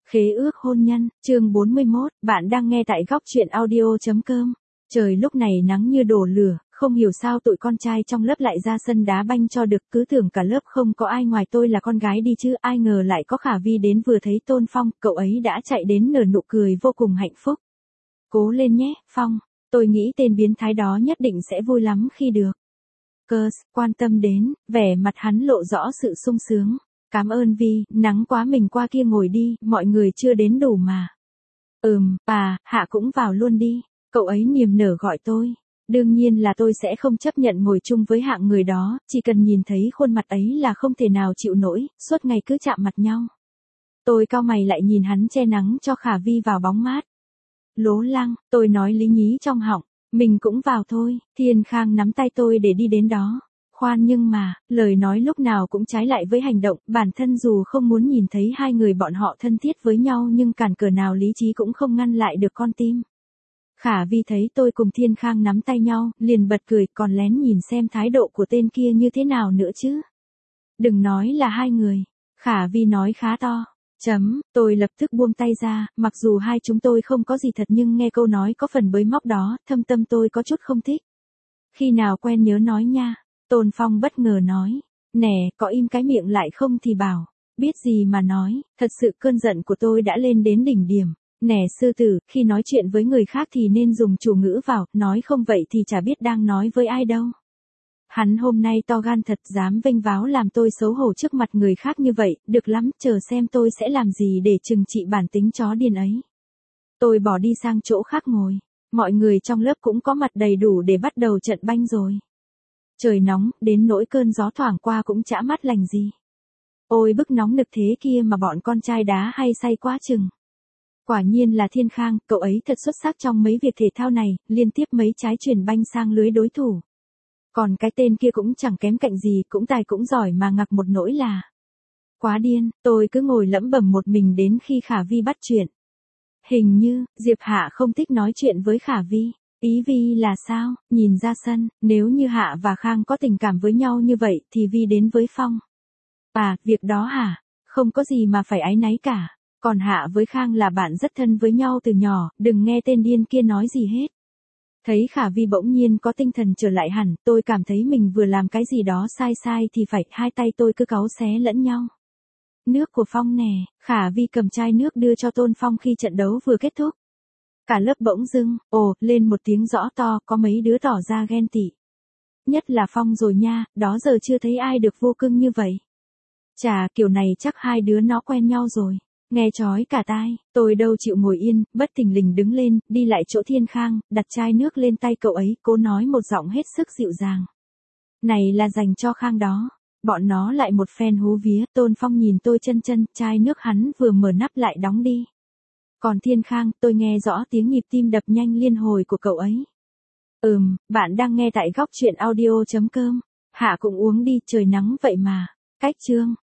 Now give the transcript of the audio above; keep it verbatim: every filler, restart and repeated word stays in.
Khế ước hôn nhân, chương bốn mươi mốt, bạn đang nghe tại góc truyện audio.com. Trời lúc này nắng như đổ lửa, không hiểu sao tụi con trai trong lớp lại ra sân đá banh cho được, cứ tưởng cả lớp không có ai ngoài tôi là con gái đi chứ, ai ngờ lại có Khả Vi đến, vừa thấy Tôn Phong, cậu ấy đã chạy đến nở nụ cười vô cùng hạnh phúc. Cố lên nhé, Phong, tôi nghĩ tên biến thái đó nhất định sẽ vui lắm khi được. Cơ, quan tâm đến, vẻ mặt hắn lộ rõ sự sung sướng. Cảm ơn Vi, nắng quá mình qua kia ngồi đi, mọi người chưa đến đủ mà. Ừm, bà, Hạ cũng vào luôn đi, cậu ấy niềm nở gọi tôi. Đương nhiên là tôi sẽ không chấp nhận ngồi chung với hạng người đó, chỉ cần nhìn thấy khuôn mặt ấy là không thể nào chịu nổi, suốt ngày cứ chạm mặt nhau. Tôi cau mày lại nhìn hắn che nắng cho Khả Vi vào bóng mát. Lố lăng, tôi nói lý nhí trong họng, mình cũng vào thôi, Thiên Khang nắm tay tôi để đi đến đó. Khoan nhưng mà, lời nói lúc nào cũng trái lại với hành động, bản thân dù không muốn nhìn thấy hai người bọn họ thân thiết với nhau nhưng cản cờ nào lý trí cũng không ngăn lại được con tim. Khả Vi thấy tôi cùng Thiên Khang nắm tay nhau, liền bật cười, còn lén nhìn xem thái độ của tên kia như thế nào nữa chứ. Đừng nói là hai người, Khả Vi nói khá to. Chấm, tôi lập tức buông tay ra, mặc dù hai chúng tôi không có gì thật nhưng nghe câu nói có phần bới móc đó, thâm tâm tôi có chút không thích. Khi nào quen nhớ nói nha. Tôn Phong bất ngờ nói, nè, có im cái miệng lại không thì bảo, biết gì mà nói, thật sự cơn giận của tôi đã lên đến đỉnh điểm. Nè sư tử, khi nói chuyện với người khác thì nên dùng chủ ngữ vào, nói không vậy thì chả biết đang nói với ai đâu. Hắn hôm nay to gan thật, dám vênh váo làm tôi xấu hổ trước mặt người khác như vậy, được lắm, chờ xem tôi sẽ làm gì để trừng trị bản tính chó điên ấy. Tôi bỏ đi sang chỗ khác ngồi, mọi người trong lớp cũng có mặt đầy đủ để bắt đầu trận banh rồi. Trời nóng, đến nỗi cơn gió thoảng qua cũng chả mát lành gì. Ôi bức nóng nực thế kia mà bọn con trai đá hay say quá chừng. Quả nhiên là Thiên Khang, cậu ấy thật xuất sắc trong mấy việc thể thao này, liên tiếp mấy trái chuyền banh sang lưới đối thủ. Còn cái tên kia cũng chẳng kém cạnh gì, cũng tài cũng giỏi mà ngặc một nỗi là. Quá điên, tôi cứ ngồi lẩm bẩm một mình đến khi Khả Vi bắt chuyện. Hình như, Diệp Hạ không thích nói chuyện với Khả Vi. Ý Vi là sao, nhìn ra sân, nếu như Hạ và Khang có tình cảm với nhau như vậy thì Vi đến với Phong. À, việc đó hả? Không có gì mà phải áy náy cả. Còn Hạ với Khang là bạn rất thân với nhau từ nhỏ, đừng nghe tên điên kia nói gì hết. Thấy Khả Vi bỗng nhiên có tinh thần trở lại hẳn, tôi cảm thấy mình vừa làm cái gì đó sai sai thì phải, hai tay tôi cứ cáu xé lẫn nhau. Nước của Phong nè, Khả Vi cầm chai nước đưa cho Tôn Phong khi trận đấu vừa kết thúc. Cả lớp bỗng dưng, ồ, lên một tiếng rõ to, có mấy đứa tỏ ra ghen tị. Nhất là Phong rồi nha, đó giờ chưa thấy ai được vô cưng như vậy. Chà, kiểu này chắc hai đứa nó quen nhau rồi. Nghe chói cả tai, tôi đâu chịu ngồi yên, bất thình lình đứng lên, đi lại chỗ Thiên Khang, đặt chai nước lên tay cậu ấy, cố nói một giọng hết sức dịu dàng. Này là dành cho Khang đó. Bọn nó lại một phen hú vía, Tôn Phong nhìn tôi chân chân, chai nước hắn vừa mở nắp lại đóng đi. Còn Thiên Khang, tôi nghe rõ tiếng nhịp tim đập nhanh liên hồi của cậu ấy. Ừm, bạn đang nghe tại góc truyện audio.com. Hạ cũng uống đi, trời nắng vậy mà. Cách chương.